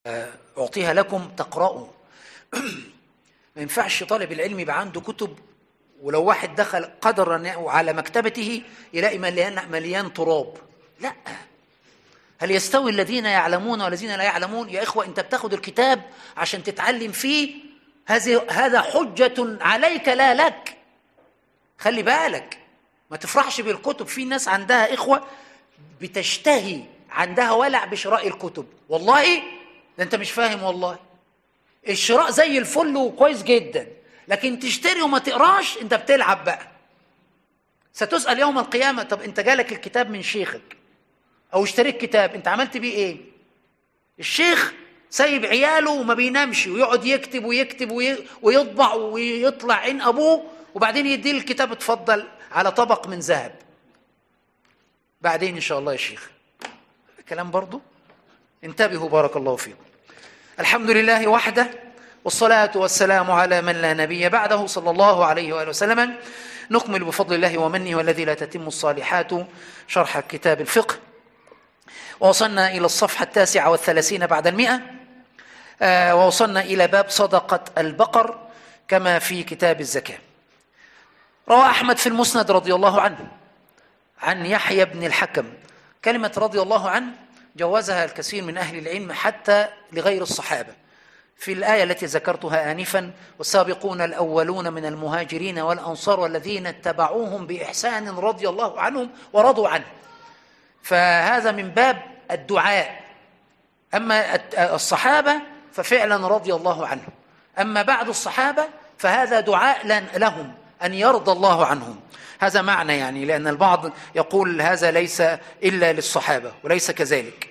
أعطيها لكم تقرأوا. ما ينفعش طالب العلم يبقى عنده كتب ولو واحد دخل قدر على مكتبته يلاقي مليان تراب. لا. هل يستوي الذين يعلمون والذين لا يعلمون؟ يا إخوة، أنت بتاخد الكتاب عشان تتعلم فيه، هذا حجة عليك لا لك. خلي بالك، ما تفرحش بالكتب. في ناس عندها إخوة بتشتهي، عندها ولع بشراء الكتب. والله ده أنت مش فاهم. والله الشراء زي الفل وكويس جدا، لكن تشتري وما تقراش، أنت بتلعب بقى. ستسأل يوم القيامة، طب أنت جالك الكتاب من شيخك أو اشتريت كتاب، أنت عملت بيه إيه؟ الشيخ سايب عياله وما بينامش ويقعد يكتب ويكتب ويطبع ويطلع عين أبوه، وبعدين يديه الكتاب، اتفضل على طبق من ذهب. بعدين إن شاء الله يا شيخ. كلام برضو. انتبهوا بارك الله فيكم. الحمد لله وحده، والصلاة والسلام على من لا نبي بعده صلى الله عليه وآله وسلم. نكمل بفضل الله ومنه والذي لا تتم الصالحات شرح كتاب الفقه، ووصلنا إلى الصفحة 39 بعد 100، ووصلنا إلى باب صدقة البقر كما في كتاب الزكاة. روى أحمد في المسند رضي الله عنه عن يحيى بن الحكم. كلمة رضي الله عنه جوزها الكثير من أهل العلم حتى لغير الصحابة في الآية التي ذكرتها آنفا: والسابقون الأولون من المهاجرين والأنصار والذين اتبعوهم بإحسان رضي الله عنهم ورضوا عنه. فهذا من باب الدعاء. أما الصحابة ففعلا رضي الله عنهم، أما بعد الصحابة فهذا دعاء لهم أن يرضى الله عنهم. هذا معنى يعني، لأن البعض يقول هذا ليس إلا للصحابة، وليس كذلك.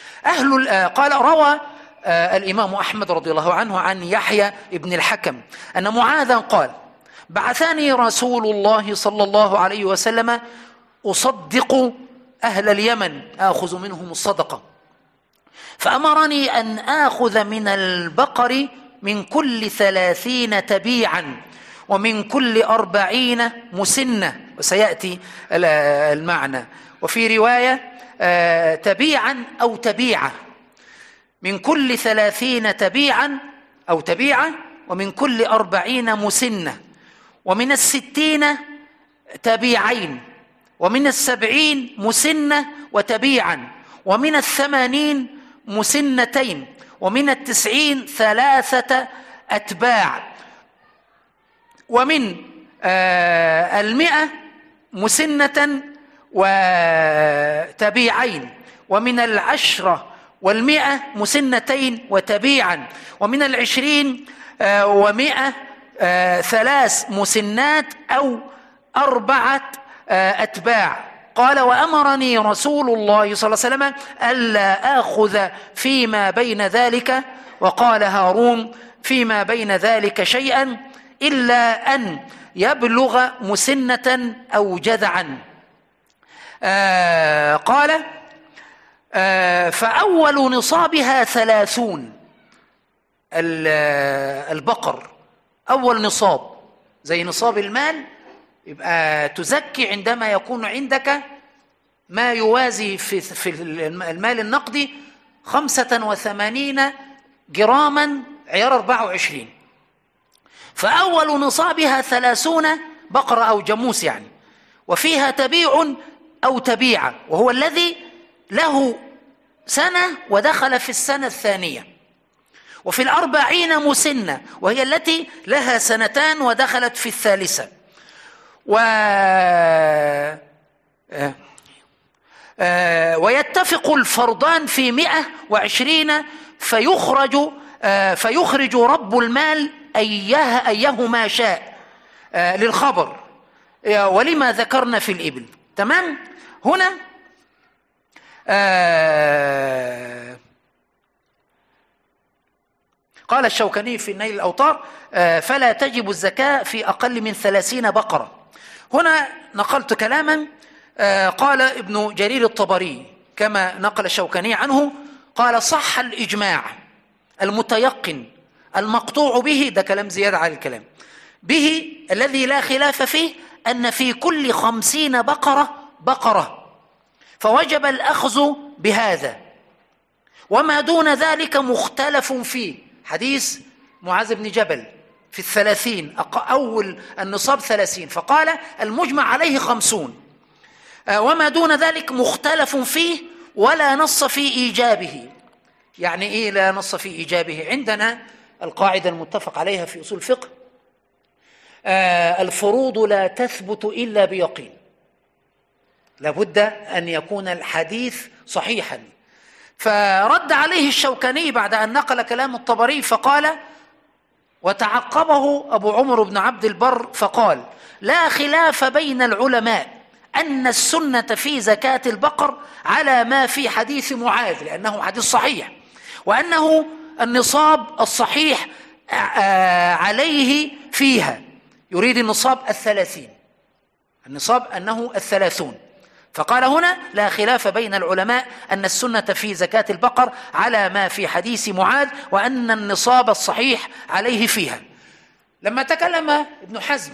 قال روى الإمام أحمد رضي الله عنه عن يحيى بن الحكم أن معاذا قال: بعثني رسول الله صلى الله عليه وسلم أصدق أهل اليمن، آخذ منهم الصدقة، فأمرني أن آخذ من البقر من كل 30 تبيعا ومن كل 40 مسنة، وسيأتي المعنى. وفي رواية تبيعا أو تبيعة، من كل 30 تبيعا أو تبيعة ومن كل 40 مسنة، ومن 60 تبيعين، ومن 70 مسنة وتبيعا، ومن 80 مسنتين، ومن 90 3 أتباع، ومن 100 مسنة وتبيعين، ومن 10 و100 مسنتين وتبيعا، ومن 20 و100 3 مسنات أو 4 أتباع. قال: وأمرني رسول الله صلى الله عليه وسلم ألا آخذ فيما بين ذلك، وقال هارون: فيما بين ذلك شيئا إلا أن يبلغ مسنة أو جذعا. قال: فأول نصابها 30. البقر أول نصاب زي نصاب المال، يبقى تزكي عندما يكون عندك ما يوازي في المال النقدي 85 جراما عيار 24. فأول نصابها 30 بقرة أو جاموس يعني، وفيها تبيع أو تبيعة، وهو الذي له سنة ودخل في السنة الثانية. وفي 40 مسنة، وهي التي لها 2 ودخلت في الثالثة. ويتفق الفرضان في 120 فيخرج رب المال أيهما شاء للخبر، ولما ذكرنا في الإبل. تمام. هنا قال الشوكاني في نيل الأوطار: فلا تجب الزكاة في أقل من 30 بقرة. هنا نقلت كلاما قال ابن جرير الطبري كما نقل الشوكاني عنه، قال: صح الإجماع المتيقن المقطوع به، ده كلام زيادة على الكلام به الذي لا خلاف فيه، أن في كل 50 بقرة بقرة، فوجب الأخذ بهذا. وما دون ذلك مختلف فيه. حديث معاذ بن جبل في 30، أول النصاب 30، فقال المجمع عليه 50. وما دون ذلك مختلف فيه ولا نص في إيجابه. يعني إيه لا نص في إيجابه؟ عندنا القاعدة المتفق عليها في أصول الفقه: الفروض لا تثبت إلا بيقين. لابد أن يكون الحديث صحيحا. فرد عليه الشوكاني بعد أن نقل كلام الطبري فقال، وتعقبه أبو عمر بن عبد البر فقال: لا خلاف بين العلماء أن السنة في زكاة البقر على ما في حديث معاذ، لأنه حديث صحيح، وأنه النصاب الصحيح عليه فيها، يريد النصاب 30، النصاب أنه 30. فقال هنا: لا خلاف بين العلماء أن السنة في زكاة البقر على ما في حديث معاذ، وأن النصاب الصحيح عليه فيها. لما تكلم ابن حزم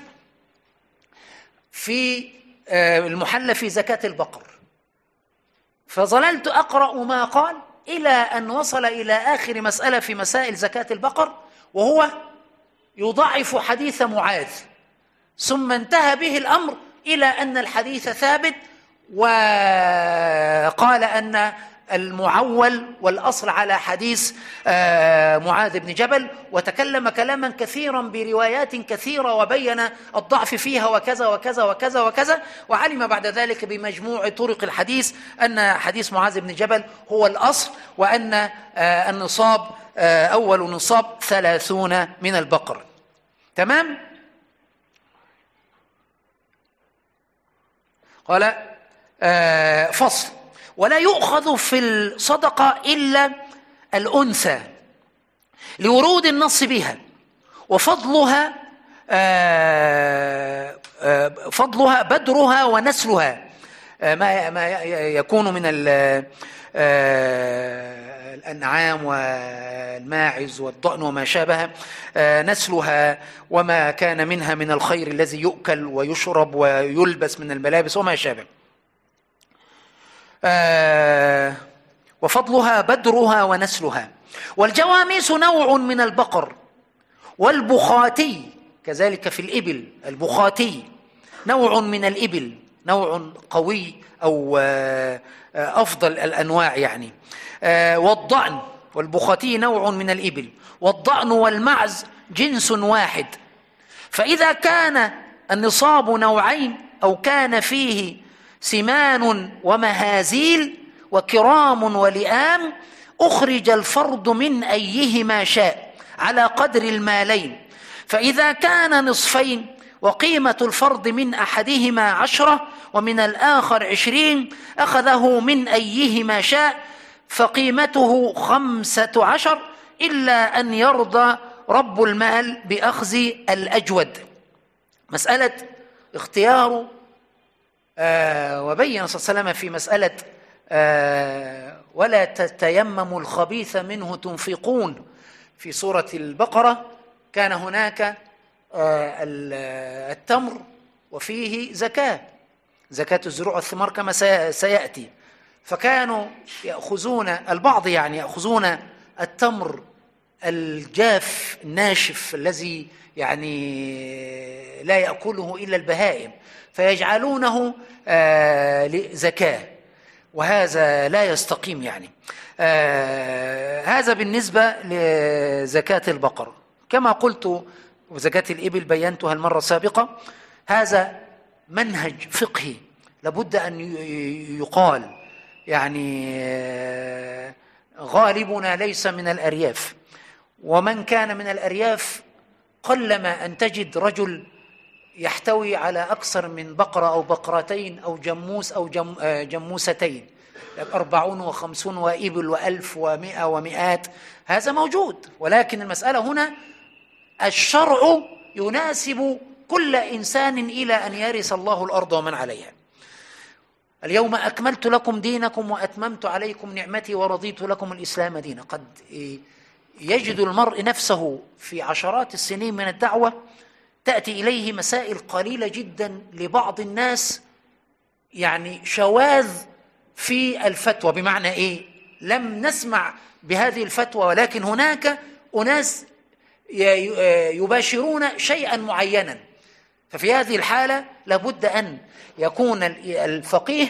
في المحلى في زكاة البقر، فظللت أقرأ ما قال إلى أن وصل إلى آخر مسألة في مسائل زكاة البقر، وهو يضعف حديث معاذ، ثم انتهى به الأمر إلى أن الحديث ثابت، وقال أن المعول والأصل على حديث معاذ بن جبل، وتكلم كلاما كثيرا بروايات كثيرة وبين الضعف فيها وكذا وكذا وكذا وكذا، وعلم بعد ذلك بمجموع طرق الحديث أن حديث معاذ بن جبل هو الأصل، وأن النصاب أول نصاب 30 من البقر. تمام؟ قال فصل: ولا يؤخذ في الصدقة إلا الأنثى لورود النص بها، وفضلها فضلها بدرها ونسلها، ما يكون من الأنعام والماعز والضأن وما شابه، نسلها وما كان منها من الخير الذي يؤكل ويشرب ويلبس من الملابس وما شابه. وفضلها بدرها ونسلها. والجواميس نوع من البقر، والبخاتي كذلك في الإبل، البخاتي نوع من الإبل، نوع قوي أو أفضل الأنواع يعني. والضأن، والبخاتي نوع من الإبل، والضأن والمعز جنس واحد. فإذا كان النصاب نوعين أو كان فيه سمان ومهازيل وكرام ولئام، أخرج الفرد من أيهما شاء على قدر المالين. فإذا كان نصفين وقيمة الفرد من أحدهما 10 ومن الآخر 20، أخذه من أيهما شاء فقيمته 15، إلا أن يرضى رب المال بأخذ الأجود. مسألة اختيار وبين صلى الله عليه وسلم في مسألة ولا تتيمموا الخبيث منه تنفقون في سورة البقرة، كان هناك التمر وفيه زكاة الزروع والثمار كما سيأتي. فكانوا يأخذون البعض يعني يأخذون التمر الجاف الناشف الذي يعني لا يأكله إلا البهائم، فيجعلونه لزكاة، وهذا لا يستقيم يعني. هذا بالنسبة لزكاة البقر. كما قلت وزكاة الإبل بينتها المرة السابقة، هذا منهج فقهي لابد أن يقال، يعني غالبنا ليس من الأرياف، ومن كان من الأرياف قلما أن تجد رجل يحتوي على أكثر من بقرة أو بقرتين أو جموس أو جموستين، 40 و50 وإبل و1000 و100 ومئات، هذا موجود. ولكن المسألة هنا الشرع يناسب كل إنسان إلى أن يرث الله الأرض ومن عليها. اليوم أكملت لكم دينكم وأتممت عليكم نعمتي ورضيت لكم الإسلام دينا. قد يجد المرء نفسه في عشرات السنين من الدعوة تأتي إليه مسائل قليلة جدا لبعض الناس، يعني شواذ في الفتوى. بمعنى إيه؟ لم نسمع بهذه الفتوى، ولكن هناك أناس يباشرون شيئا معينا، ففي هذه الحالة لابد أن يكون الفقيه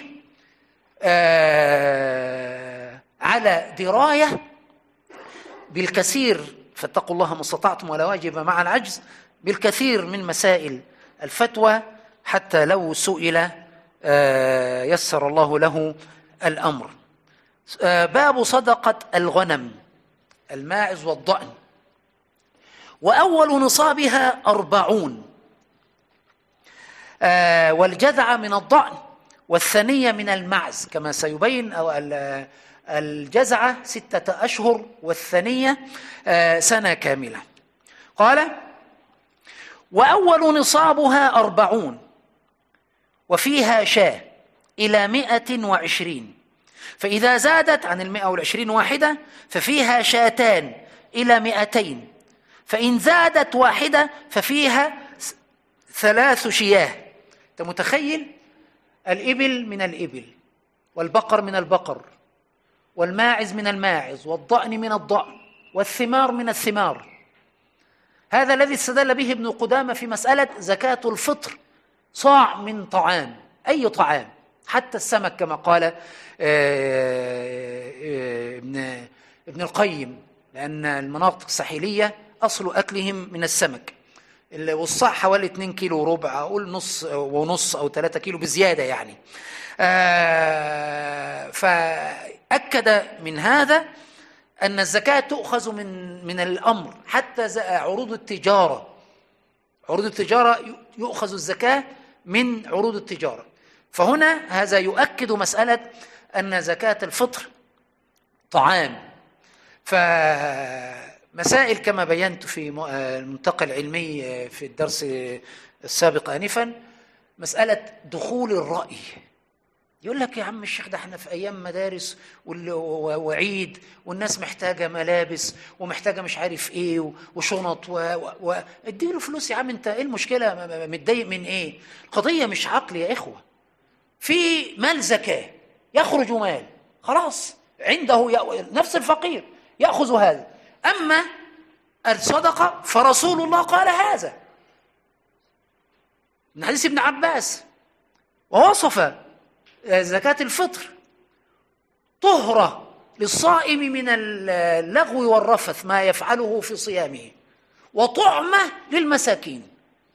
على دراية بالكثير، فاتقوا الله ما استطعتم ولا واجب مع العجز، بالكثير من مسائل الفتوى، حتى لو سئل يسر الله له الأمر. باب صدقة الغنم، الماعز والضأن. وأول نصابها 40، والجذع من الضأن والثنية من المعز كما سيبين. أو الجزعة 6 أشهر والثنية سنة كاملة. قال: وأول نصابها 40 وفيها شاة إلى 120، فإذا زادت عن 120 واحدة ففيها شاتان إلى 200، فإن زادت واحدة ففيها 3 شياه. أنت متخيل؟ الإبل من الإبل، والبقر من البقر، والماعز من الماعز، والضأن من الضأن، والثمار من الثمار. هذا الذي استدل به ابن قدامة في مسألة زكاة الفطر، صاع من طعام، أي طعام، حتى السمك كما قال ابن القيم، لأن المناطق الساحلية أصل أكلهم من السمك، والصاع حوالي 2 كيلو وربع، أقول نص ونص أو 3 كيلو بزيادة يعني. فأكد من هذا أن الزكاة تؤخذ من الأمر، حتى عروض التجارة، عروض التجارة يؤخذ الزكاة من عروض التجارة. فهنا هذا يؤكد مسألة أن زكاة الفطر طعام. فمسائل كما بينت في الملتقى العلمي في الدرس السابق آنفا، مسألة دخول الرأي. يقول لك يا عم الشيخ ده احنا في أيام مدارس وعيد، والناس محتاجة ملابس ومحتاجة مش عارف ايه وشنط اديله فلوس يا عم، انت ايه المشكلة؟ متضايق من ايه؟ القضية مش عقل يا إخوة، في مال زكاة يخرج مال، خلاص عنده نفس الفقير يأخذ هذا. أما الصدقة فرسول الله قال هذا من حديث ابن عباس، ووصف زكاة الفطر طهرة للصائم من اللغو والرفث ما يفعله في صيامه، وطعمة للمساكين.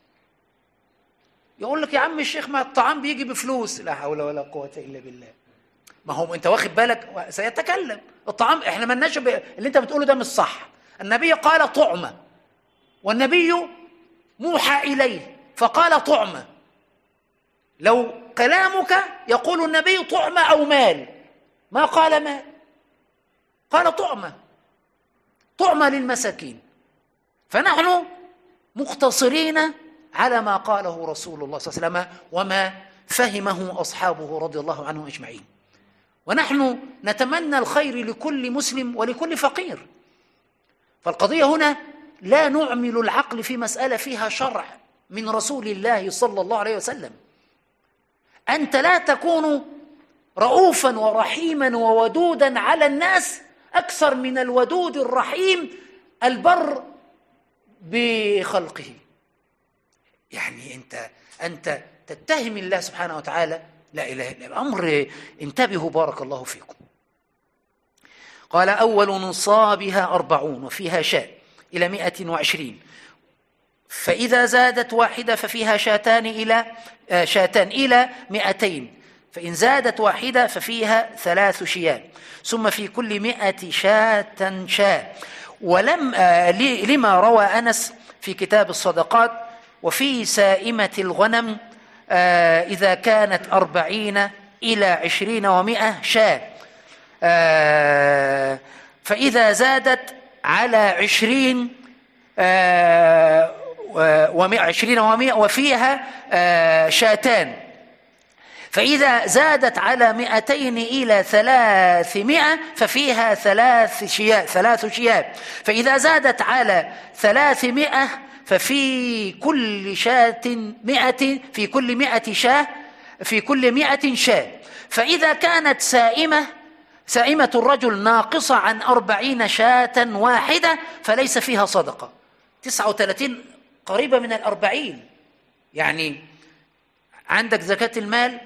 يقول لك يا عم الشيخ ما الطعام بيجي بفلوس، لا حول ولا قوة إلا بالله. ما هو انت واخد بالك، سيتكلم الطعام، احنا ما لناش اللي انت بتقوله ده مش صح. النبي قال طعمة، والنبي موحى إليه فقال طعمة. لو كلامك يقول النبي طعمة أو مال، ما قال مال، قال طعمة، طعمة للمساكين. فنحن مقتصرين على ما قاله رسول الله صلى الله عليه وسلم وما فهمه أصحابه رضي الله عنهم أجمعين. ونحن نتمنى الخير لكل مسلم ولكل فقير. فالقضية هنا لا نعمل العقل في مسألة فيها شرع من رسول الله صلى الله عليه وسلم. أنت لا تكون رؤوفا ورحيما وودودا على الناس أكثر من الودود الرحيم البر بخلقه. يعني أنت تتهم الله سبحانه وتعالى، لا إله إلا الله. أمر انتبهوا بارك الله فيكم. قال: أول نصابها 40 وفيها شاة إلى 120، فإذا زادت واحدة ففيها شاتان إلى 200، فإن زادت واحدة ففيها 3 شياه، ثم في كل 100 شاة شاة. لما روى أنس في كتاب الصدقات: وفي سائمة الغنم إذا كانت 40 إلى 20 و100 شاة، فإذا زادت على 20 و100 وفيها شاتان، فإذا زادت على 200 إلى 300 ففيها 3 شياه، فإذا زادت على 300 ففي كل شاة 100، في كل 100 شاة، فإذا كانت سائمة سائمة الرجل ناقصة عن 40 شاة واحدة فليس فيها صدقة. 39 قريبة من 40. يعني عندك زكاة المال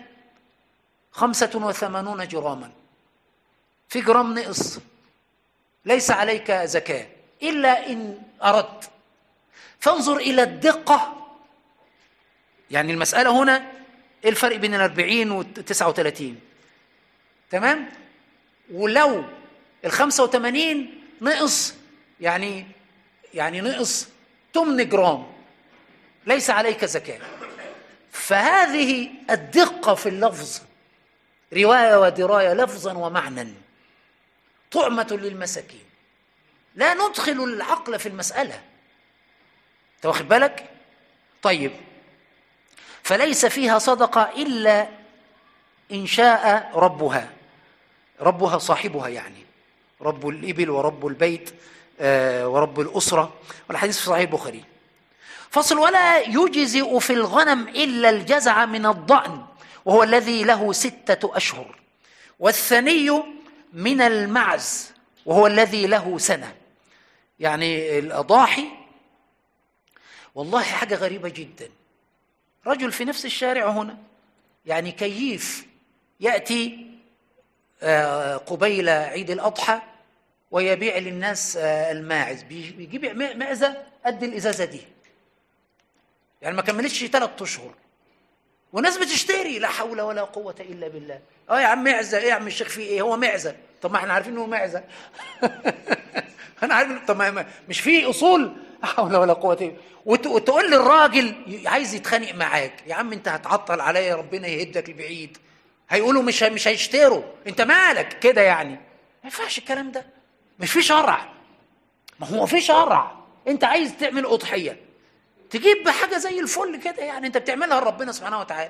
85 جراما، في جرام نقص ليس عليك زكاة إلا إن أردت. فانظر إلى الدقة. يعني المسألة هنا إيه الفرق بين 40 و39؟ تمام؟ ولو 85 نقص يعني نقص 8 جرام ليس عليك زكاة. فهذه الدقة في اللفظ، رواية ودراية لفظا ومعنى، طعمة للمساكين. لا ندخل العقل في المسألة. أنت واخد بالك؟ طيب، فليس فيها صدقة إلا إن شاء ربها صاحبها، يعني رب الإبل ورب البيت ورب الأسرة، والحديث في صحيح البخاري. فصل: ولا يجزئ في الغنم إلا الجزع من الضأن وهو الذي له 6 أشهر، والثني من المعز وهو الذي له سنة. يعني الأضاحي والله حاجة غريبة جدا. رجل في نفس الشارع هنا، يعني كييف، يأتي قبيل عيد الأضحى ويبيع للناس الماعز، بيجيب معزة قد الإزازة دي، يعني ما كملتش 3 أشهر، والناس بتشتري. لا حول ولا قوة إلا بالله. يا عم معزة، ايه يا عم الشيخ، فيه ايه؟ هو معزة. طب ما احنا عارفين انه معزة. انا عارف. طب مش فيه اصول؟ لا حول ولا قوة إلا. وتقول للراجل عايز يتخانق معاك: يا عم انت هتعطل عليا، ربنا يهدك البعيد، هيقولوا مش هيشتروا، انت مالك كده؟ يعني ما ينفعش الكلام ده، مش في شرع. ما هو في شرع. انت عايز تعمل اضحيه، تجيب حاجه زي الفل كده، يعني انت بتعملها لربنا سبحانه وتعالى،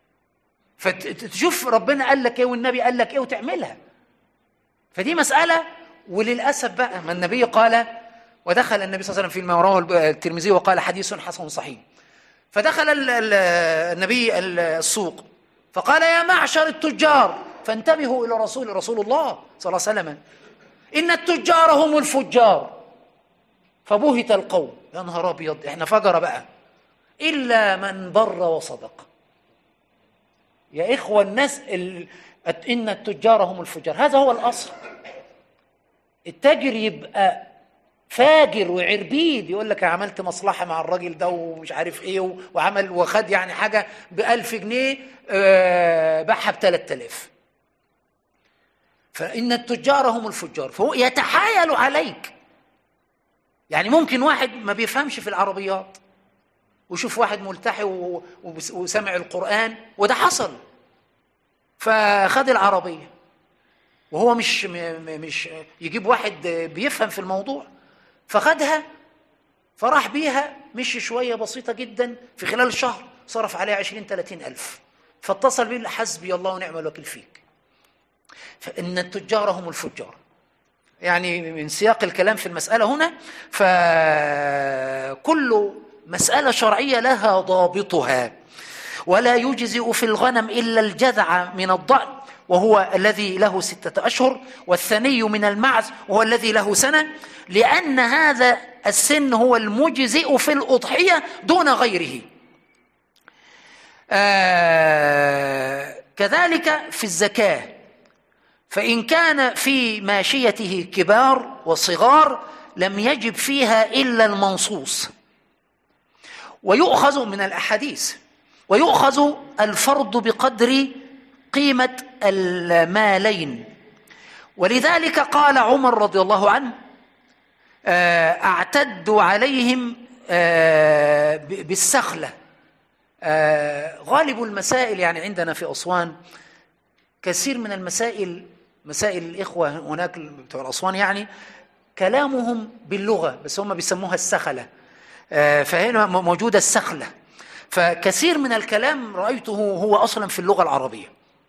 فتشوف ربنا قال لك ايه والنبي قال لك ايه وتعملها. فدي مساله. وللاسف بقى، ما النبي قال: ودخل النبي صلى الله عليه وسلم فيما رواه الترمذي وقال حديث حسن صحيح. فدخل النبي السوق فقال: يا معشر التجار، فانتبهوا الى رسول الله صلى الله عليه وسلم، ان التجار هم الفجار. فبهت القوم: يا نهار ابيض، احنا فجر بقى، الا من بر وصدق. يا اخوه الناس ان التجار هم الفجار، هذا هو الاصل. التاجر يبقى فاجر وعربيد، يقول لك عملت مصلحه مع الراجل ده ومش عارف ايه، وعمل وخد يعني حاجه ب1000 جنيه باعها ب3000. فان التجار هم الفجار، فهو يتحايل عليك. يعني ممكن واحد ما بيفهمش في العربيات وشوف واحد ملتحي وسمع القرآن، وده حصل، فخد العربية وهو مش يجيب واحد بيفهم في الموضوع، فخدها فراح بيها، مشي شوية بسيطة جدا، في خلال شهر صرف عليها 20-30 ألف. فاتصل بيه: حسبي الله ونعم الوكيل فيك. فإن التجار هم الفجار. يعني من سياق الكلام في المسألة هنا، فكل مسألة شرعية لها ضابطها. ولا يجزئ في الغنم إلا الجذع من الضأن وهو الذي له 6 أشهر، والثني من المعز وهو الذي له سنة، لأن هذا السن هو المجزئ في الأضحية دون غيره. كذلك في الزكاة، فإن كان في ماشيته كبار وصغار لم يجب فيها إلا المنصوص. ويؤخذ من الأحاديث، ويؤخذ الفرض بقدر قيمة المالين. ولذلك قال عمر رضي الله عنه: أعتد عليهم بالسخلة. غالب المسائل يعني عندنا في أسوان، كثير من المسائل، مسائل الإخوة هناك بتوع الأسوان، يعني كلامهم باللغة بس هم بيسموها السخلة. فهنا موجودة السخلة، فكثير من الكلام رأيته هو أصلا في اللغة العربية.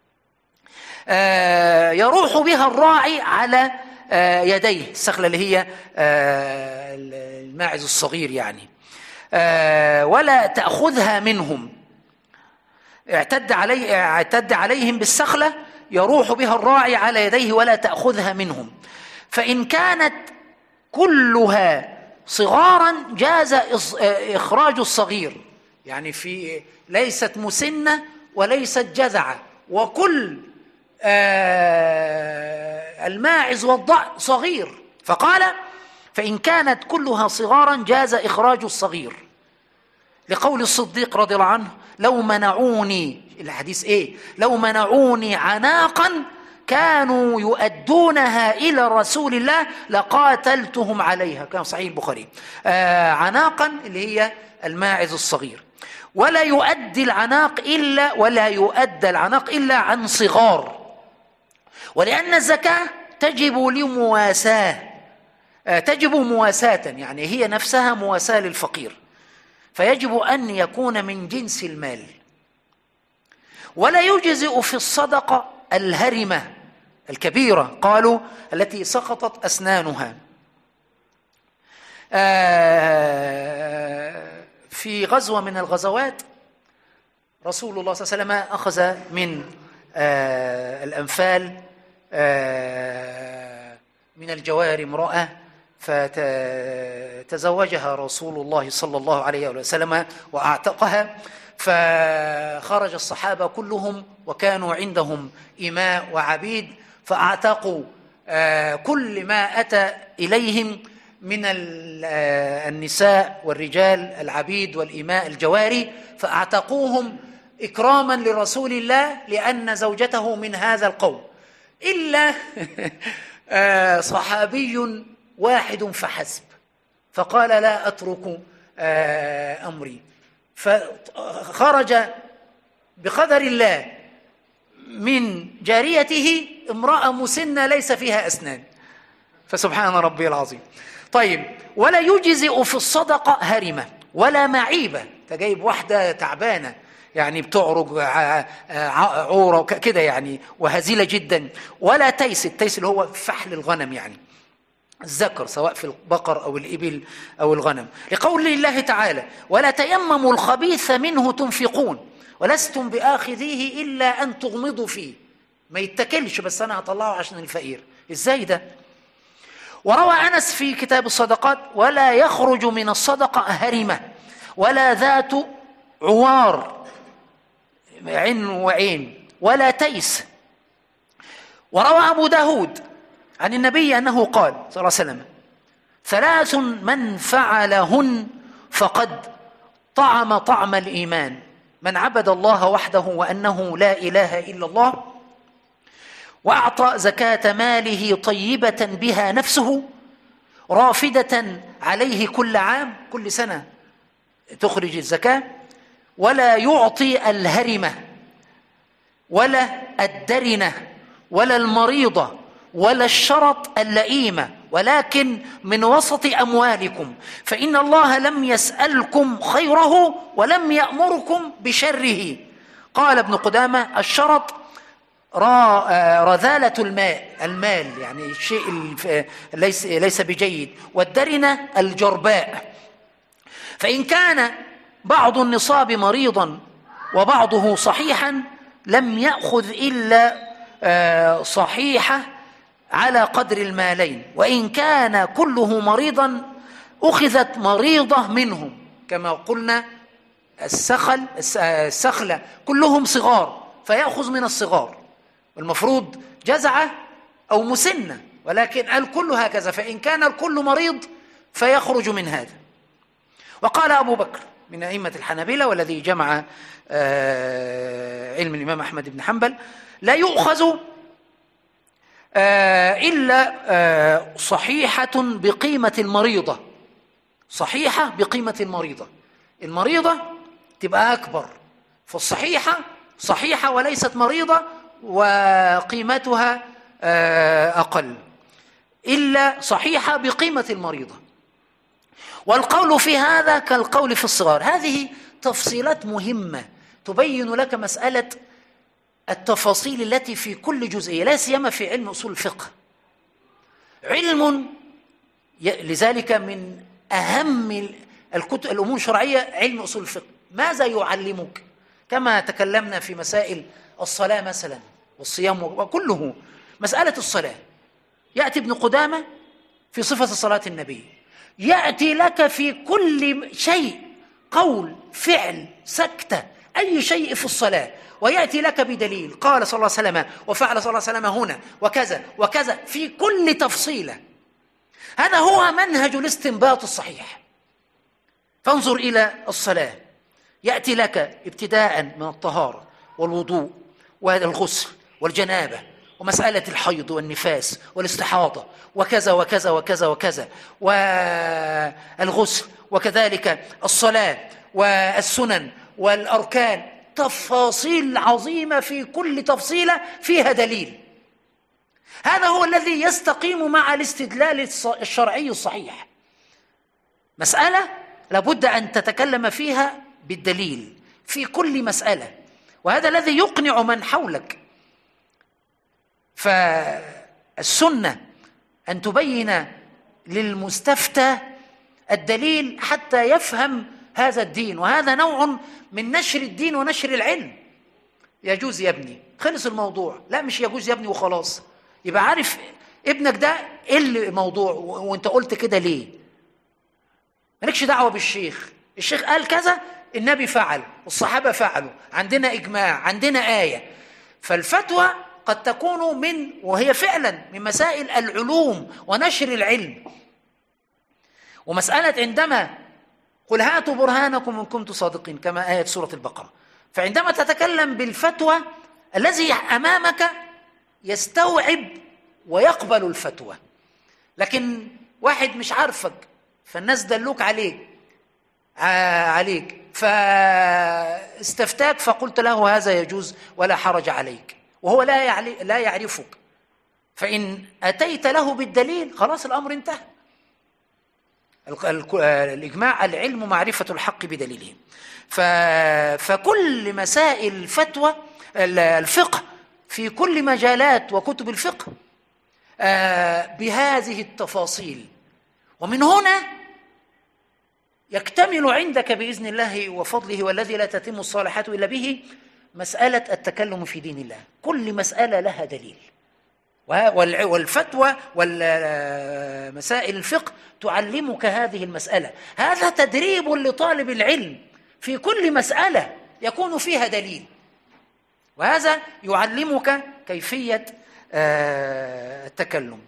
يروح بها الراعي على يديه، السخلة اللي هي الماعز الصغير يعني، ولا تأخذها منهم. اعتد عليهم بالسخلة يروح بها الراعي على يديه ولا تأخذها منهم. فإن كانت كلها صغارا جاز إخراج الصغير، يعني في ليست مسنة وليست جذعة، وكل الماعز والضأن صغير. فقال فإن كانت كلها صغارا جاز إخراج الصغير، لقول الصديق رضي الله عنه لو منعوني، الحديث ايه؟ لو منعوني عناقا كانوا يؤدونها إلى رسول الله لقاتلتهم عليها، كان صحيح البخاري. عناقا اللي هي الماعز الصغير. ولا يؤدي العناق إلا عن صغار، ولأن الزكاة تجب مواساة، يعني هي نفسها مواساة للفقير، فيجب أن يكون من جنس المال. ولا يجزئ في الصدقة الهرمة الكبيرة، قالوا التي سقطت أسنانها. في غزوة من الغزوات رسول الله صلى الله عليه وسلم أخذ من الأنفال من الجواري امرأة، فتزوجها رسول الله صلى الله عليه وسلم وأعتقها. فخرج الصحابة كلهم وكانوا عندهم إماء وعبيد، فأعتقوا كل ما أتى إليهم من النساء والرجال العبيد والإماء الجواري، فأعتقوهم إكراما لرسول الله لأن زوجته من هذا القوم، إلا صحابي واحد فحسب، فقال لا أترك أمري. فخرج بقدر الله من جاريته امرأة مسنة ليس فيها أسنان، فسبحان ربي العظيم. طيب، ولا يجزئ في الصدقة هرمة ولا معيبة، تجيب واحدة تعبانة يعني بتعرج عورة كده يعني وهزيلة جدا، ولا تيس، التيس اللي هو فحل الغنم يعني الذكر سواء في البقر أو الإبل أو الغنم، لقول الله تعالى ولا تيمموا الخبيث منه تنفقون ولستم بآخذيه إلا أن تغمضوا فيه، ما يتكلش بس أنا هطلعه عشان الفقير، إزاي ده؟ وروى أنس في كتاب الصدقات ولا يخرج من الصدقة هرمة ولا ذات عوار عين وعين ولا تيس. وروى أبو داود عن النبي أنه قال صلى الله عليه وسلم 3 من فعلهن فقد طعم الإيمان: من عبد الله وحده وأنه لا إله إلا الله، وأعطى زكاة ماله طيبة بها نفسه رافدة عليه كل عام، كل سنة تخرج الزكاة، ولا يعطي الهرمة ولا الدرنة ولا المريضة ولا الشرط اللئيمة، ولكن من وسط أموالكم، فإن الله لم يسألكم خيره ولم يأمركم بشره. قال ابن قدامة الشرط رذالة المال يعني الشيء ليس بجيد، والدرنة الجرباء. فإن كان بعض النصاب مريضا وبعضه صحيحا لم يأخذ إلا صحيحة على قدر المالين، وإن كان كله مريضا أخذت مريضة منهم، كما قلنا السخلة كلهم صغار فيأخذ من الصغار، المفروض جزعة أو مسنة، ولكن الكل هكذا، فإن كان الكل مريض فيخرج من هذا. وقال أبو بكر من أئمة الحنابلة والذي جمع علم الإمام أحمد بن حنبل لا يؤخذ إلا صحيحة بقيمة المريضة، صحيحة بقيمة المريضة تبقى أكبر، فالصحيحة صحيحة وليست مريضة وقيمتها أقل، إلا صحيحة بقيمة المريضة. والقول في هذا كالقول في الصغار. هذه تفصيلات مهمة تبين لك مسألة التفاصيل التي في كل جزئية، لا سيما في علم أصول الفقه، علم لذلك من أهم الكتب الأمور الشرعية علم أصول الفقه. ماذا يعلمك؟ كما تكلمنا في مسائل الصلاة مثلا، والصيام وكله مسألة الصلاة. يأتي ابن قدامة في صفة صلاة النبي، يأتي لك في كل شيء، قول، فعل، سكتة، أي شيء في الصلاة، ويأتي لك بدليل، قال صلى الله عليه وسلم وفعل صلى الله عليه وسلم هنا وكذا وكذا في كل تفصيلة. هذا هو منهج الاستنباط الصحيح. فانظر إلى الصلاة، يأتي لك ابتداء من الطهارة والوضوء والغسل والجنابة ومسألة الحيض والنفاس والاستحاضة وكذا وكذا وكذا وكذا والغسل، وكذلك الصلاة والسنن والأركان، تفاصيل عظيمة في كل تفصيلة فيها دليل. هذا هو الذي يستقيم مع الاستدلال الشرعي الصحيح. مسألة لابد أن تتكلم فيها بالدليل في كل مسألة، وهذا الذي يقنع من حولك. فالسنة أن تبين للمستفتى الدليل حتى يفهم هذا الدين، وهذا نوع من نشر الدين ونشر العلم. يجوز يا ابني، خلص الموضوع. لا، مش يجوز يا ابني وخلاص، يبقى عارف ابنك ده ايه الموضوع وانت قلت كده ليه. مالكش دعوة بالشيخ، الشيخ قال كذا، النبي فعل والصحابة فعلوا، عندنا إجماع، عندنا آية. فالفتوى قد تكون وهي فعلا من مسائل العلوم ونشر العلم. ومسألة عندما قل هاتوا برهانكم إن كنتم صادقين كما آية سورة البقرة، فعندما تتكلم بالفتوى الذي أمامك يستوعب ويقبل الفتوى. لكن واحد مش عارفك فالناس دلوك عليك فاستفتاك فقلت له هذا يجوز ولا حرج عليك، وهو لا يعرفك، فإن أتيت له بالدليل خلاص الأمر انتهى. الإجماع العلم معرفة الحق بدليله. فكل مسائل الفتوى الفقه في كل مجالات وكتب الفقه بهذه التفاصيل. ومن هنا يكتمل عندك بإذن الله وفضله والذي لا تتم الصالحات إلا به مسألة التكلم في دين الله. كل مسألة لها دليل، والفتوى والمسائل الفقه تعلمك هذه المسألة. هذا تدريب لطالب العلم في كل مسألة يكون فيها دليل، وهذا يعلمك كيفية التكلم.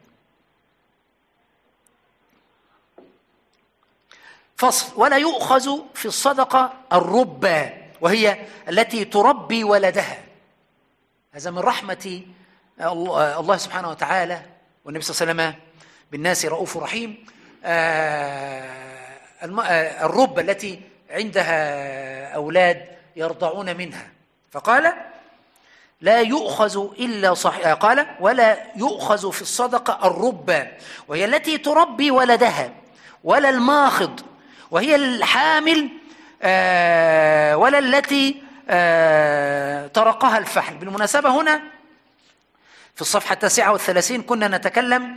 فصل: ولا يؤخذ في الصدقة الربا، وهي التي تربي ولدها. هذا من رحمة الله سبحانه وتعالى، والنبي صلى الله عليه وسلم بالناس رؤوف رحيم. الربا التي عندها أولاد يرضعون منها، فقال لا يؤخذ إلا صحيح، قال ولا يؤخذ في الصدقة الربا، وهي التي تربي ولدها، ولا الماخض وهي الحامل، ولا التي طرقها الفحل. بالمناسبة هنا في الصفحة 39 كنا نتكلم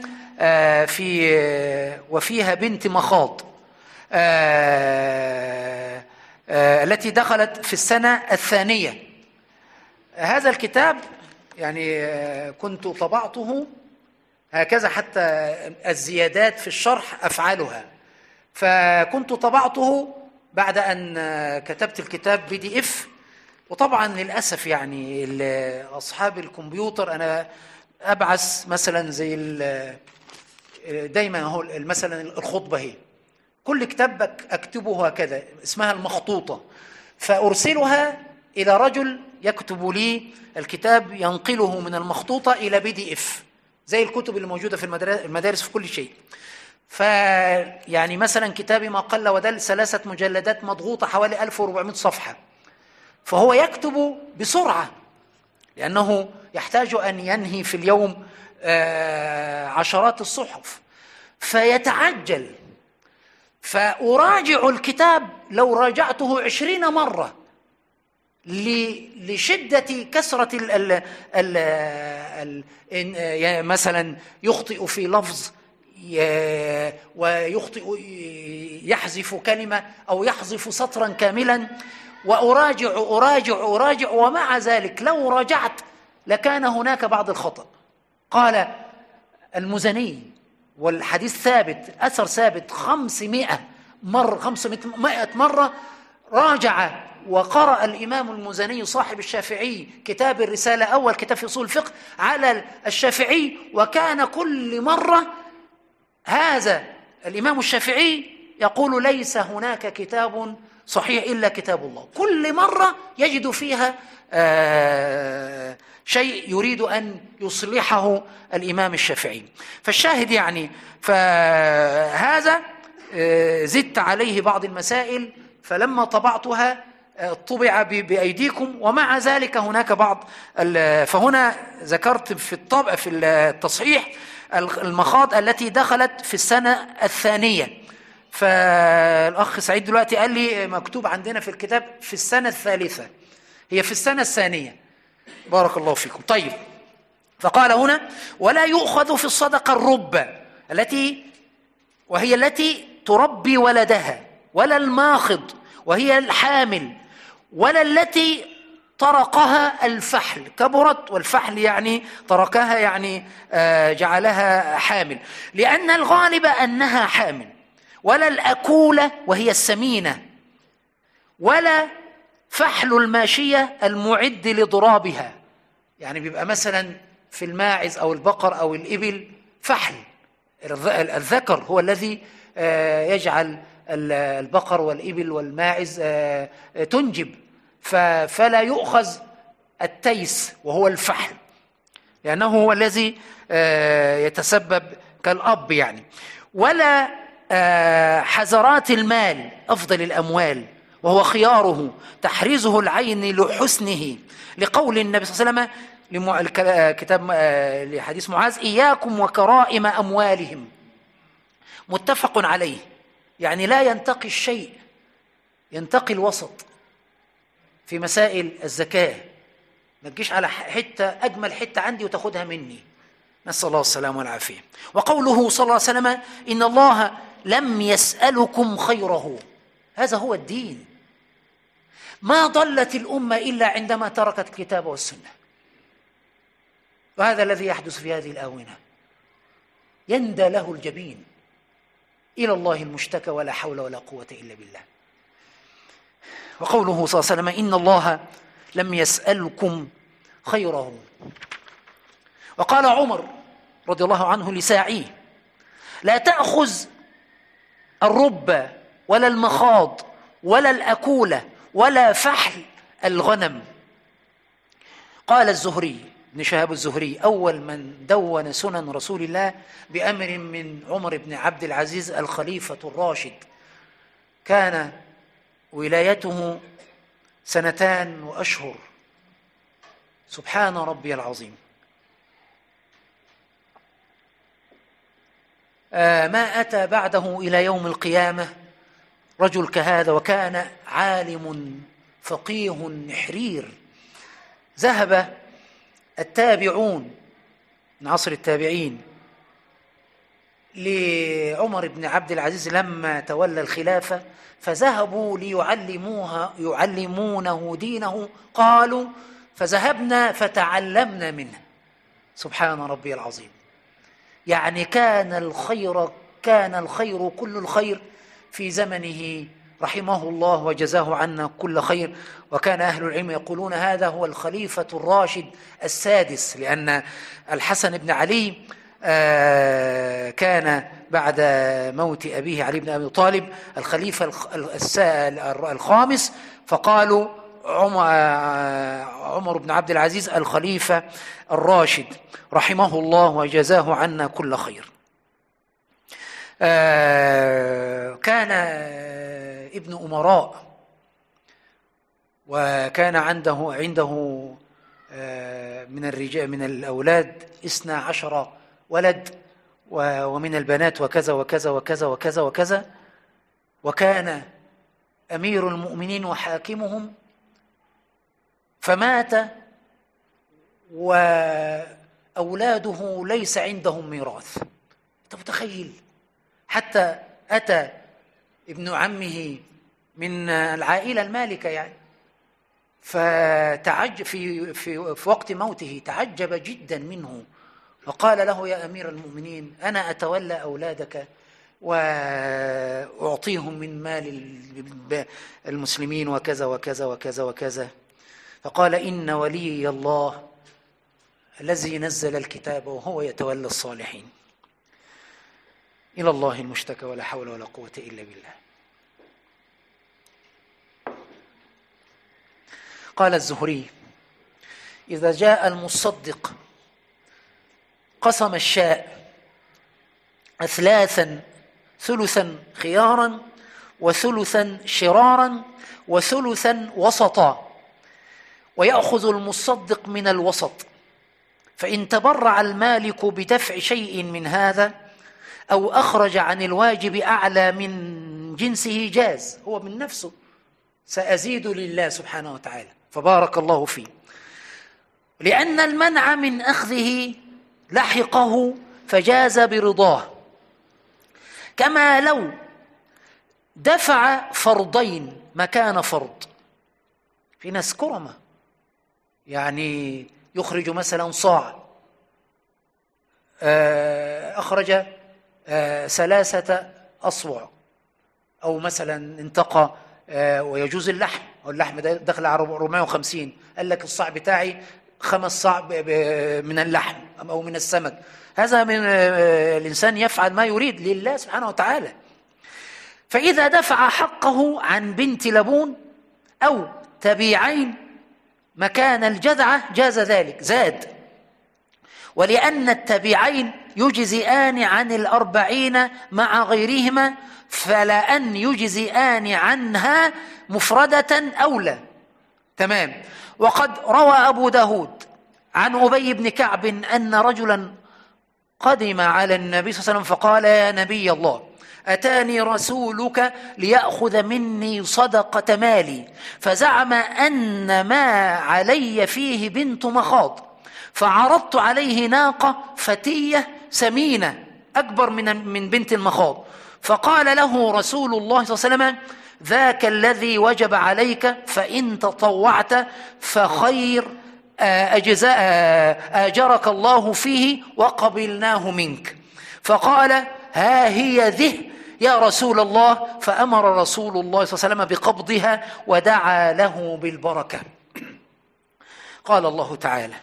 وفيها بنت مخاض التي دخلت في السنة الثانية. هذا الكتاب يعني كنت طبعته هكذا، حتى الزيادات في الشرح أفعلها، فكنت طبعته بعد أن كتبت الكتاب PDF. وطبعا للأسف يعني أصحاب الكمبيوتر أنا أبعث مثلا زي دايما هو مثلا الخطبة هي كل كتاب أكتبه هكذا اسمها المخطوطة، فأرسلها إلى رجل يكتب لي الكتاب ينقله من المخطوطة إلى PDF زي الكتب اللي موجودة في المدارس في كل شيء. فيعني مثلا كتابي ما قل ودل 3 مجلدات مضغوطة حوالي 1400 صفحة، فهو يكتب بسرعة لأنه يحتاج أن ينهي في اليوم عشرات الصحف، فيتعجل. فأراجع الكتاب لو راجعته 20 مرة لشدة كثرة مثلا يخطئ في لفظ ويخطئ يحذف كلمة أو يحذف سطرا كاملا، وأراجع، ومع ذلك لو راجعت لكان هناك بعض الخطأ. قال المزني، والحديث ثابت، الأثر ثابت، 500 مرة راجع وقرأ الإمام المزني صاحب الشافعي كتاب الرسالة، أول كتاب في أصول الفقه، على الشافعي، وكان كل مرة هذا الإمام الشافعي يقول ليس هناك كتاب صحيح إلا كتاب الله. كل مرة يجد فيها شيء يريد أن يصلحه الإمام الشافعي. فالشاهد يعني، فهذا زدت عليه بعض المسائل، فلما طبعتها طبع بأيديكم، ومع ذلك هناك بعض فهنا ذكرت في الطبع في التصحيح المخاض التي دخلت في السنة الثانية. فالأخ سعيد دلوقتي قال لي مكتوب عندنا في الكتاب في السنة الثالثة، هي في السنة الثانية. بارك الله فيكم. طيب، فقال هنا: ولا يؤخذ في الصدقة الربة وهي التي تربي ولدها، ولا الماخض وهي الحامل، ولا التي طرقها الفحل، كبرت، والفحل يعني تركها يعني جعلها حامل، لأن الغالب أنها حامل، ولا الأكولة وهي السمينة، ولا فحل الماشية المعد لضرابها. يعني بيبقى مثلا في الماعز أو البقر أو الإبل فحل، الذكر هو الذي يجعل البقر والإبل والماعز تنجب، فلا يؤخذ التيس وهو الفحل، لأنه هو الذي يتسبب كالأب يعني. ولا حزرات المال، أفضل الأموال، وهو خياره تحريزه العين لحسنه، لقول النبي صلى الله عليه وسلم كتاب لحديث معاذ: إياكم وكرائم أموالهم. متفق عليه، يعني لا ينتقي الشيء، ينتقي الوسط في مسائل الزكاة. ما تجيش على حتة أجمل حتة عندي وتاخدها مني، نسأل الله السلامة والعافية. وقوله صلى الله عليه وسلم: إن الله لم يسألكم خيره. هذا هو الدين. ما ضلت الأمة إلا عندما تركت الكتاب والسنة، وهذا الذي يحدث في هذه الآونة. يندى له الجبين، إلى الله المشتكى، ولا حول ولا قوة إلا بالله. وقوله صلى الله عليه وسلم: إن الله لم يسألكم خيره. وقال عمر رضي الله عنه لساعيه: لا تأخذ الرب ولا المخاض ولا الأكولة ولا فحل الغنم. قال الزهري بن شهاب الزهري: أول من دون سنن رسول الله بأمر من عمر بن عبد العزيز الخليفة الراشد، كان ولايته 2 وأشهر. سبحان ربي العظيم. ما أتى بعده إلى يوم القيامة رجل كهذا، وكان عالم فقيه نحرير. ذهب التابعون من عصر التابعين لعمر بن عبد العزيز لما تولى الخلافة، فذهبوا يعلمونه دينه. قالوا: فذهبنا فتعلمنا منه. سبحان ربي العظيم. يعني كان الخير كل الخير في زمنه، رحمه الله وجزاه عنا كل خير. وكان أهل العلم يقولون هذا هو الخليفة الراشد السادس، لأن الحسن بن علي كان بعد موت أبيه علي بن أبي طالب الخليفة الخامس، فقالوا عمر بن عبد العزيز الخليفة الراشد، رحمه الله وجزاه عنا كل خير. كان ابن أمراء، وكان عنده من الرجال من الأولاد 12 ولد، ومن البنات وكذا وكذا وكذا وكذا وكذا. وكان أمير المؤمنين وحاكمهم، فمات وأولاده ليس عندهم ميراث. أنت متخيل؟ حتى أتى ابن عمه من العائلة المالكة يعني، في وقت موته تعجب جدا منه، وقال له: يا أمير المؤمنين، أنا أتولى أولادك وأعطيهم من مال المسلمين وكذا وكذا وكذا وكذا. فقال: إن ولي الله الذي نزل الكتاب وهو يتولى الصالحين. إلى الله المشتكى، ولا حول ولا قوة إلا بالله. قال الزهري: إذا جاء المصدق قسم الشاء أثلاثا، ثلثا خيارا وثلثا شرارا وثلثا وسطا، ويأخذ المصدق من الوسط، فإن تبرع المالك بدفع شيء من هذا أو أخرج عن الواجب أعلى من جنسه جاز، هو من نفسه سأزيد لله سبحانه وتعالى، فبارك الله فيه، لأن المنع من أخذه لحقه فجاز برضاه. كما لو دفع فرضين مكان فرض. في ناس كرمة، يعني يخرج مثلا صاع، أخرج 3 أصوع، أو مثلا انتقى ويجوز اللحم، واللحم ده دخل على 450، قال لك الصاع بتاعي 5 صاع من اللحم أو من السمك. هذا من الإنسان يفعل ما يريد لله سبحانه وتعالى. فإذا دفع حقه عن بنت لبون أو تبيعين مكان الجذعة جاز ذلك، زاد. ولأن التبيعين يجزئان عن 40 مع غيرهما، فلأن يجزئان عنها مفردة أولى. تمام. وقد روى أبو داود عن أبي بن كعب أن رجلا قدم على النبي صلى الله عليه وسلم فقال: يا نبي الله، أتاني رسولك ليأخذ مني صدقة مالي، فزعم أن ما علي فيه بنت مخاض، فعرضت عليه ناقة فتية سمينة أكبر من بنت المخاض، فقال له رسول الله صلى الله عليه وسلم: ذاك الذي وجب عليك، فإن تطوعت فخير، آجرك الله فيه وقبلناه منك. فقال: ها هي ذه يا رسول الله. فأمر رسول الله صلى الله عليه وسلم بقبضها ودعا له بالبركة. قال الله تعالى: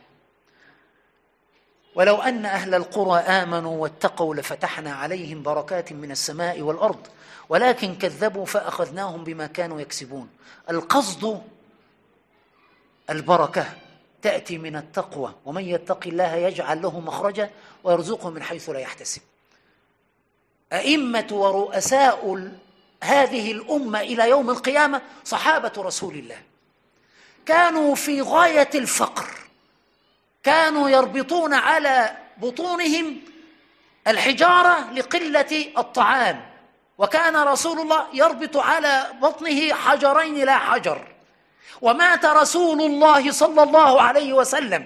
ولو أن أهل القرى آمنوا واتقوا لفتحنا عليهم بركات من السماء والأرض ولكن كذبوا فأخذناهم بما كانوا يكسبون. القصد البركة تأتي من التقوى، ومن يتق الله يجعل له مخرجا ويرزقه من حيث لا يحتسب. أئمة ورؤساء هذه الأمة إلى يوم القيامة صحابة رسول الله، كانوا في غاية الفقر، كانوا يربطون على بطونهم الحجارة لقلة الطعام، وكان رسول الله يربط على بطنه حجرين لا حجر. ومات رسول الله صلى الله عليه وسلم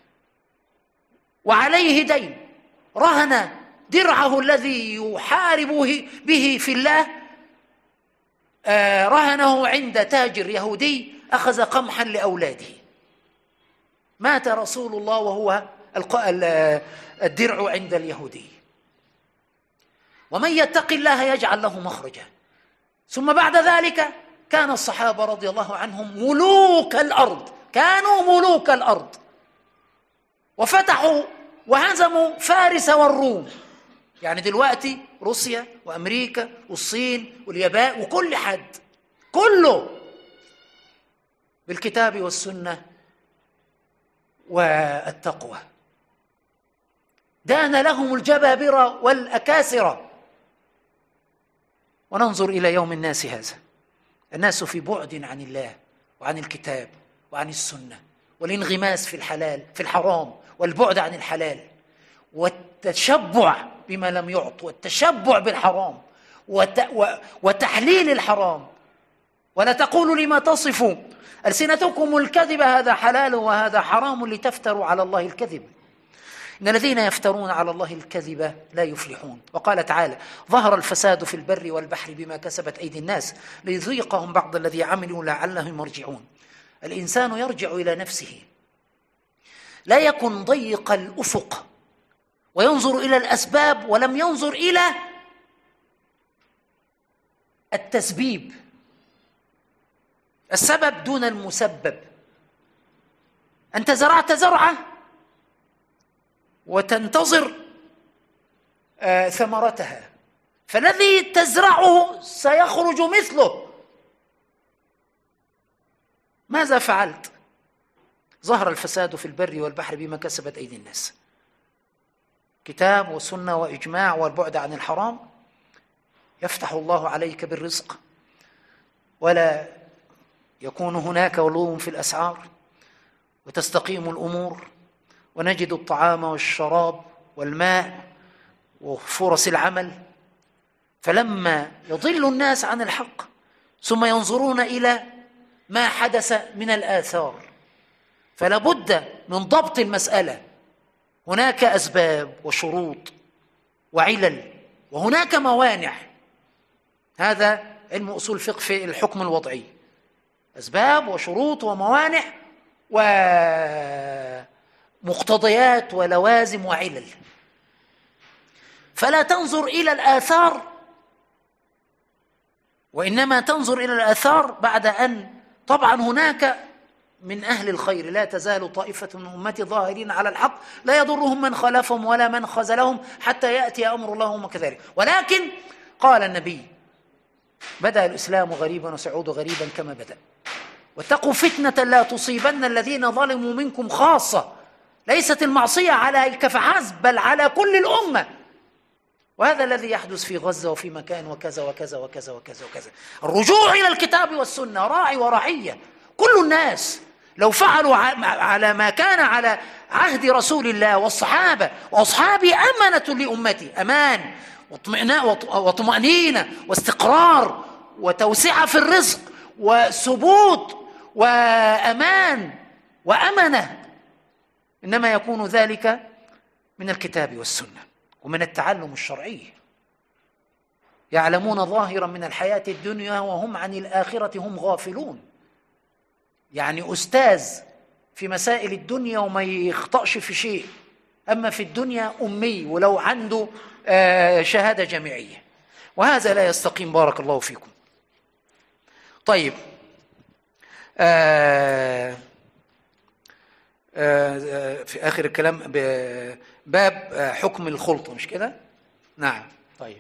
وعليه دين، رهن درعه الذي يحارب به في الله، رهنه عند تاجر يهودي أخذ قمحا لأولاده. مات رسول الله وهو الدرع عند اليهودي. ومن يتق الله يجعل له مخرجا. ثم بعد ذلك كان الصحابة رضي الله عنهم ملوك الأرض، كانوا ملوك الأرض، وفتحوا وهزموا فارس والروم. يعني دلوقتي روسيا وأمريكا والصين واليابان وكل حد، كله بالكتاب والسنة والتقوى. دان لهم الجبابرة والأكاسرة. وننظر إلى يوم الناس هذا، الناس في بعد عن الله وعن الكتاب وعن السنة، والانغماس في الحلال في الحرام، والبعد عن الحلال، والتشبع بما لم يعط، والتشبع بالحرام، وتحليل الحرام. ولا تقولوا لما تصفوا ألسنتكم الكذب هذا حلال وهذا حرام لتفتروا على الله الكذب. إن الذين يفترون على الله الكذب لا يفلحون. وقال تعالى: ظهر الفساد في البر والبحر بما كسبت أيدي الناس ليذيقهم بعض الذي عملوا لعلهم يرجعون. الإنسان يرجع إلى نفسه، لا يكن ضيق الأفق وينظر إلى الأسباب ولم ينظر إلى التسبيب، السبب دون المسبب. أنت زرعت زرعة وتنتظر ثمرتها، فالذي تزرعه سيخرج مثله. ماذا فعلت؟ ظهر الفساد في البر والبحر بما كسبت أيدي الناس. كتاب وسنة وإجماع والبعد عن الحرام يفتح الله عليك بالرزق، ولا يكون هناك غلو في الأسعار، وتستقيم الأمور، ونجد الطعام والشراب والماء وفرص العمل. فلما يضل الناس عن الحق ثم ينظرون إلى ما حدث من الآثار، فلا بد من ضبط المسألة. هناك أسباب وشروط وعلل، وهناك موانع. هذا علم أصول الفقه في الحكم الوضعي، أسباب وشروط وموانع ومقتضيات ولوازم وعلل. فلا تنظر إلى الآثار، وإنما تنظر إلى الآثار بعد أن طبعا هناك من أهل الخير لا تزال طائفة من أمتي ظاهرين على الحق لا يضرهم من خالفهم ولا من خذلهم حتى يأتي أمر الله وهم كذلك. ولكن قال النبي: بدأ الإسلام غريبا وسيعود غريبا كما بدأ، واتقوا فتنة لا تصيبن الذين ظلموا منكم خاصة. ليست المعصية عليك فحسب، بل على كل الأمة. وهذا الذي يحدث في غزة وفي مكان وكذا وكذا وكذا وكذا وكذا. الرجوع إلى الكتاب والسنة، راعي ورعية. كل الناس لو فعلوا على ما كان على عهد رسول الله والصحابة وأصحابه أمانة لأمتي، أمان وطمأنينة واستقرار وتوسعة في الرزق وثبوت وأمان وأمنة، إنما يكون ذلك من الكتاب والسنة ومن التعلم الشرعي. يعلمون ظاهرا من الحياة الدنيا وهم عن الآخرة هم غافلون. يعني أستاذ في مسائل الدنيا وما يخطأش في شيء، أما في الدنيا أمي ولو عنده شهادة جامعية، وهذا لا يستقيم. بارك الله فيكم. طيب، في آخر الكلام باب حكم الخلطة، مش كده؟ نعم. طيب،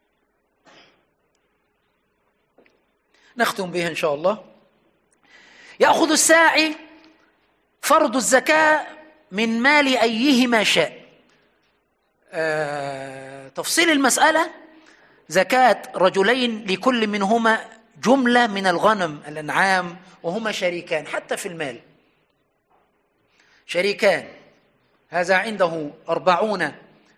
نختم به إن شاء الله. يأخذ الساعي فرض الزكاة من مال أيهما شاء. تفصيل المسألة: زكاة رجلين لكل منهما جملة من الغنم الأنعام، وهما شريكان حتى في المال، شريكان. هذا عنده 40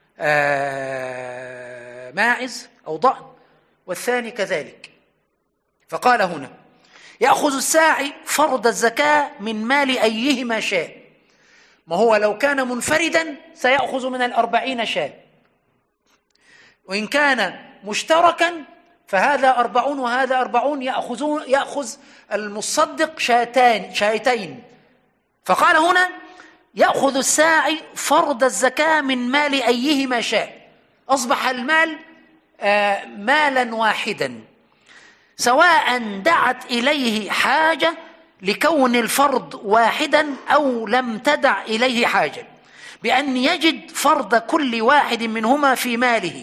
ماعز أو ضأن، والثاني كذلك. فقال هنا: يأخذ الساعي فرض الزكاة من مال أيهما شاء. ما هو لو كان منفردا سيأخذ من 40 شاة، وإن كان مشتركا فهذا 40 وهذا 40، يأخذ المصدق شاتين. فقال هنا: يأخذ الساعي فرض الزكاة من مال أيهما شاء. أصبح المال مالا واحدا، سواء دعت إليه حاجة لكون الفرض واحدا أو لم تدع إليه حاجة، بأن يجد فرض كل واحد منهما في ماله،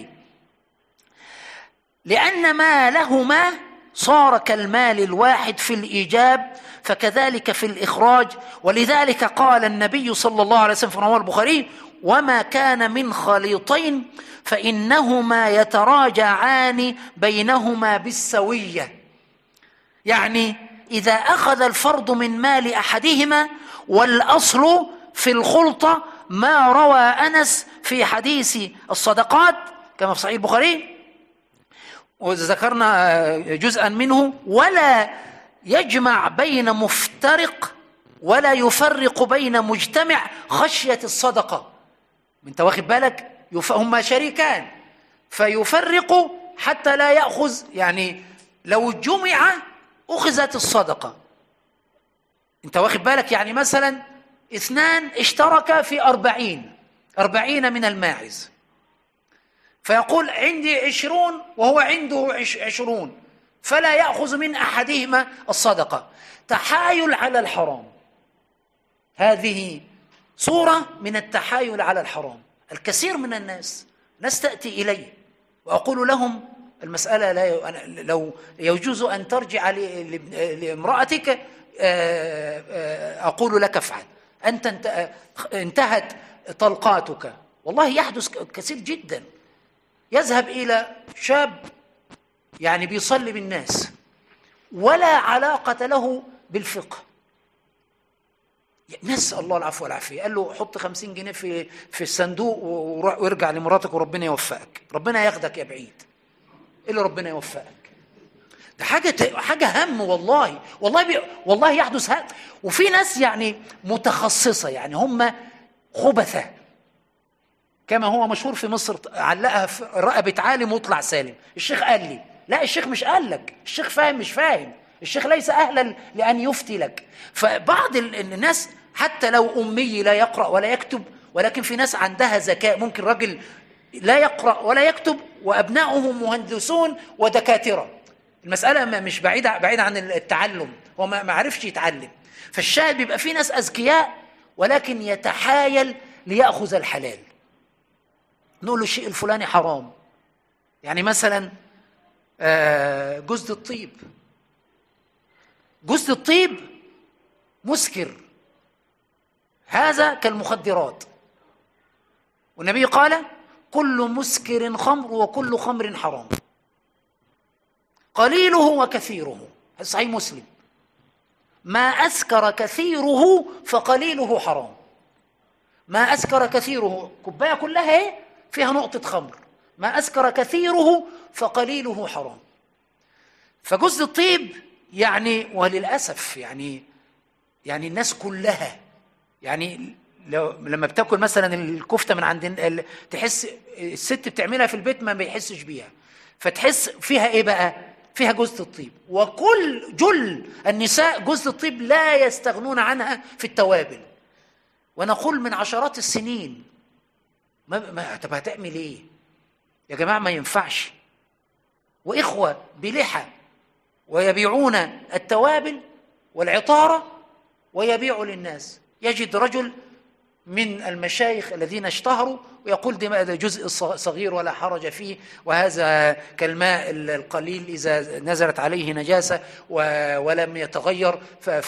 لأن مالهما صار كالمال الواحد في الإيجاب، فكذلك في الإخراج. ولذلك قال النبي صلى الله عليه وسلم في رواه البخاري: وما كان من خليطين فإنهما يتراجعان بينهما بالسوية. يعني إذا أخذ الفرض من مال أحدهما، والأصل في الخلطة ما روى أنس في حديث الصدقات كما في صحيح البخاري، وذكرنا جزءا منه: ولا يجمع بين مفترق ولا يفرق بين مجتمع خشية الصدقة. انت واخد بالك؟ هما شريكان فيفرق حتى لا يأخذ، يعني لو جمع أخذت الصدقة، انت واخد بالك؟ يعني مثلا 2 اشتركا في 40 من الماعز، فيقول عندي 20 وهو عنده 20، فلا يأخذ من أحدهما الصدقة. تحايل على الحرام، هذه صورة من التحايل على الحرام. الكثير من الناس تأتي إلي وأقول لهم المسألة لو يجوز أن ترجع لامرأتك أقول لك افعل، أنت انتهت طلقاتك. والله يحدث كثير جدا. يذهب إلى شاب يعني بيصلي بالناس ولا علاقة له بالفقه، نسأل الله العفو والعافية، قال له حط 50 جنيه في الصندوق وارجع لمراتك وربنا يوفقك. ربنا ياخدك يا بعيد، إلا ربنا يوفقك. ده حاجة هم. والله يحدث هذا. وفي ناس يعني متخصصة، يعني هم خبثة كما هو مشهور في مصر، علقها في رقبة عالم واطلع سالم. الشيخ قال لي، لا الشيخ مش قال لك، الشيخ فاهم مش فاهم، الشيخ ليس أهلا لأن يفتي لك. فبعض الناس حتى لو أمي لا يقرأ ولا يكتب، ولكن في ناس عندها ذكاء. ممكن راجل لا يقرأ ولا يكتب وأبنائهم مهندسون ودكاترة، المسألة مش بعيدة عن التعلم، هو ما عرفش يتعلم. فالشاهد بيبقى في ناس أذكياء ولكن يتحايل ليأخذ الحلال. نقول له الشيء الفلاني حرام، يعني مثلا جوز الطيب. جوز الطيب مسكر، هذا كالمخدرات، والنبي قال كل مسكر خمر وكل خمر حرام، قليله وكثيره. صحيح مسلم. ما أسكر كثيره فقليله حرام. ما أسكر كثيره، كوباية كلها فيها نقطة خمر، ما أسكر كثيره فقليله حرام. فجوز الطيب يعني، وللأسف يعني الناس كلها، يعني لما بتاكل مثلا الكفتة من عند تحس الست بتعملها في البيت ما بيحسش بيها، فتحس فيها ايه بقى؟ فيها جوز الطيب. وكل جل النساء جوز الطيب لا يستغنون عنها في التوابل. ونقول من عشرات السنين، طب هتعمل ايه يا جماعة؟ ما ينفعش. وإخوة بلحى ويبيعون التوابل والعطارة ويبيعوا للناس. يجد رجل من المشايخ الذين اشتهروا ويقول ده جزء صغير ولا حرج فيه، وهذا كالماء القليل إذا نزلت عليه نجاسة ولم يتغير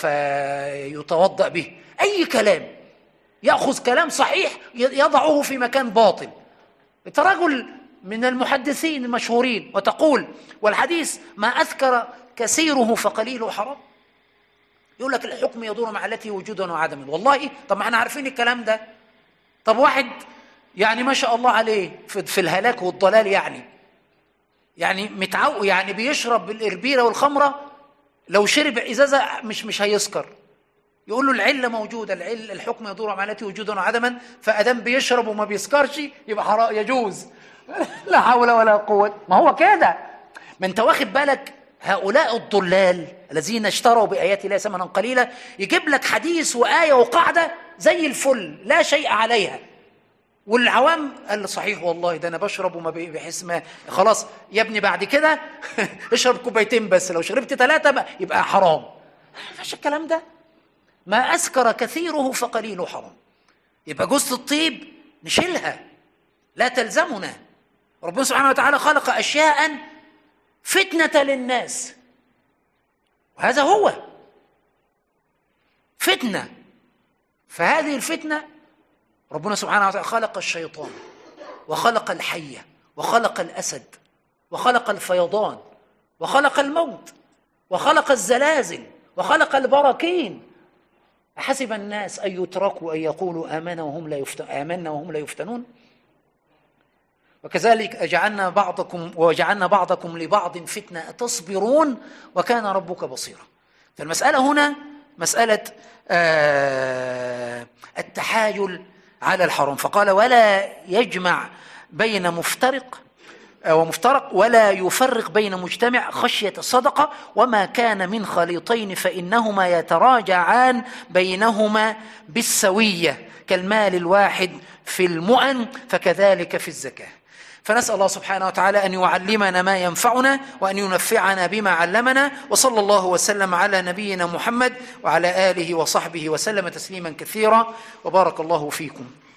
فيتوضأ به. أي كلام، يأخذ كلام صحيح يضعه في مكان باطل. أنت رجل من المحدثين المشهورين وتقول والحديث ما أذكر كثيره فقليله حرام. يقول لك الحكم يدور مع التي وجودا وعدما. والله طب ما احنا عارفين الكلام ده. طب واحد يعني ما شاء الله عليه في الهلاك والضلال، يعني متعود، يعني بيشرب الإربيرة والخمرة، لو شرب إزازة مش هيسكر. يقول له العلة موجودة، الحكم يدور مع التي وجودا وعدما، فأدام بيشرب وما بيسكرش يبقى حرام يجوز. لا حول ولا قوة. ما هو كده. ما انت واخد بالك؟ هؤلاء الضلال الذين اشتروا بآيات الله ثمنا قليلا يجيب لك حديث وآية وقاعدة زي الفل لا شيء عليها، والعوام قال صحيح والله ده أنا بشرب وما بحس ما خلاص يا ابني بعد كده اشرب كوبايتين بس، لو شربت 3 يبقى حرام. ما فيش الكلام ده. ما أسكر كثيره فقليله حرام. يبقى جوز الطيب نشيلها، لا تلزمنا. ربنا سبحانه وتعالى خلق أشياء فتنة للناس، وهذا هو فتنة. فهذه الفتنة ربنا سبحانه وتعالى خلق الشيطان وخلق الحية وخلق الأسد وخلق الفيضان وخلق الموت وخلق الزلازل وخلق البراكين. أحسب الناس أن يتركوا أن يقولوا آمنا وهم لا يفتنون. وكذلك وجعلنا بعضكم لبعض فتنة تصبرون وكان ربك بصيرا. فالمسألة هنا مسألة التحايل على الحرام. فقال ولا يجمع بين مفترق ومفترق، ولا يفرق بين مجتمع خشية الصدقة، وما كان من خليطين فإنهما يتراجعان بينهما بالسوية، كالمال الواحد في المؤن فكذلك في الزكاة. فنسأل الله سبحانه وتعالى أن يعلمنا ما ينفعنا وأن ينفعنا بما علمنا، وصلى الله وسلم على نبينا محمد وعلى آله وصحبه وسلم تسليما كثيرا، وبارك الله فيكم.